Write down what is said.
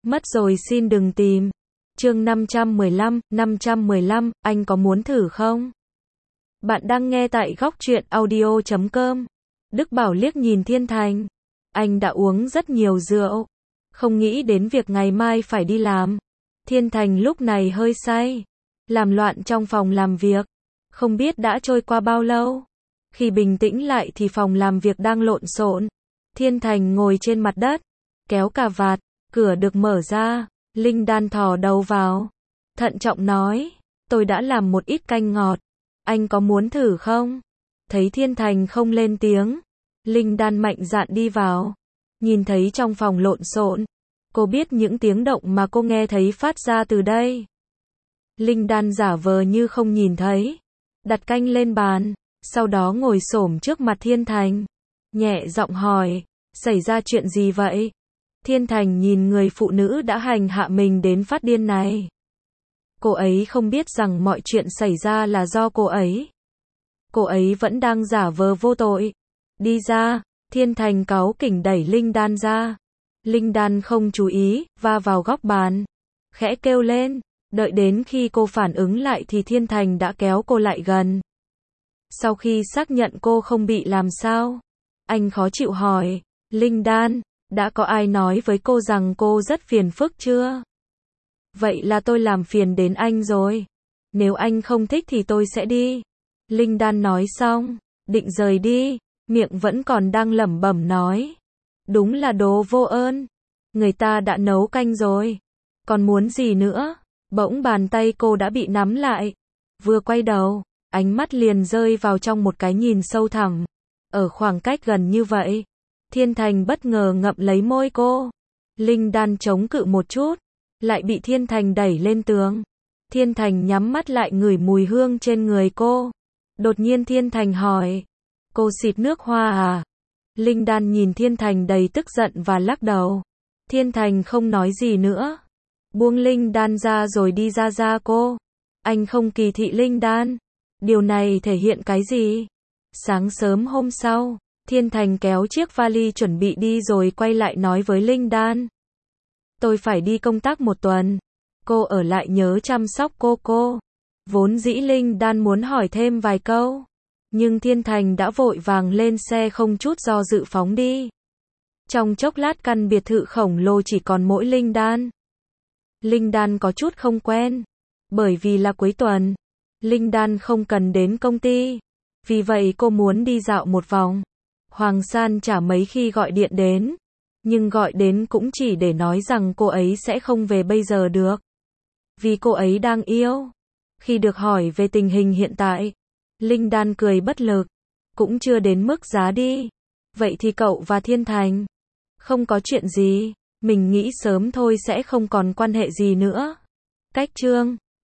Mất rồi xin đừng tìm. Chương 515, anh có muốn thử không? Bạn đang nghe tại góc truyện audio.com. Đức Bảo liếc nhìn Thiên Thành. Anh đã uống rất nhiều rượu, không nghĩ đến việc ngày mai phải đi làm. Thiên Thành lúc này hơi say, làm loạn trong phòng làm việc. Không biết đã trôi qua bao lâu. Khi bình tĩnh lại thì phòng làm việc đang lộn xộn. Thiên Thành ngồi trên mặt đất, kéo cà vạt, cửa được mở ra, Linh Đan thò đầu vào, thận trọng nói, tôi đã làm một ít canh ngọt, anh có muốn thử không? Thấy Thiên Thành không lên tiếng, Linh Đan mạnh dạn đi vào, nhìn thấy trong phòng lộn xộn, cô biết những tiếng động mà cô nghe thấy phát ra từ đây. Linh Đan giả vờ như không nhìn thấy, đặt canh lên bàn, sau đó ngồi xổm trước mặt Thiên Thành, nhẹ giọng hỏi, xảy ra chuyện gì vậy? Thiên Thành nhìn người phụ nữ đã hành hạ mình đến phát điên này. Cô ấy không biết rằng mọi chuyện xảy ra là do cô ấy. Cô ấy vẫn đang giả vờ vô tội. Đi ra, Thiên Thành cáu kỉnh đẩy Linh Đan ra. Linh Đan không chú ý, va vào góc bàn, khẽ kêu lên. Đợi đến khi cô phản ứng lại thì Thiên Thành đã kéo cô lại gần. Sau khi xác nhận cô không bị làm sao, anh khó chịu hỏi, Linh Đan, đã có ai nói với cô rằng cô rất phiền phức chưa? Vậy là tôi làm phiền đến anh rồi. Nếu anh không thích thì tôi sẽ đi. Linh Đan nói xong, định rời đi, miệng vẫn còn đang lẩm bẩm nói. Đúng là đồ vô ơn. Người ta đã nấu canh rồi. Còn muốn gì nữa? Bỗng bàn tay cô đã bị nắm lại. Vừa quay đầu, ánh mắt liền rơi vào trong một cái nhìn sâu thẳm. Ở khoảng cách gần như vậy, Thiên Thành bất ngờ ngậm lấy môi cô. Linh Đan chống cự một chút, lại bị Thiên Thành đẩy lên tường. Thiên Thành nhắm mắt lại ngửi mùi hương trên người cô. Đột nhiên Thiên Thành hỏi, cô xịt nước hoa à? Linh Đan nhìn Thiên Thành đầy tức giận và lắc đầu. Thiên Thành không nói gì nữa, buông Linh Đan ra rồi đi ra cô. Anh không kỳ thị Linh Đan. Điều này thể hiện cái gì? Sáng sớm hôm sau, Thiên Thành kéo chiếc vali chuẩn bị đi rồi quay lại nói với Linh Đan. Tôi phải đi công tác một tuần. Cô ở lại nhớ chăm sóc cô. Vốn dĩ Linh Đan muốn hỏi thêm vài câu, nhưng Thiên Thành đã vội vàng lên xe không chút do dự phóng đi. Trong chốc lát căn biệt thự khổng lồ chỉ còn mỗi Linh Đan. Linh Đan có chút không quen, bởi vì là cuối tuần, Linh Đan không cần đến công ty. Vì vậy cô muốn đi dạo một vòng. Hoàng San chả mấy khi gọi điện đến, nhưng gọi đến cũng chỉ để nói rằng cô ấy sẽ không về bây giờ được, vì cô ấy đang yêu. Khi được hỏi về tình hình hiện tại, Linh Đan cười bất lực, cũng chưa đến mức giá đi. Vậy thì cậu và Thiên Thành? Không có chuyện gì, mình nghĩ sớm thôi sẽ không còn quan hệ gì nữa. Cách chương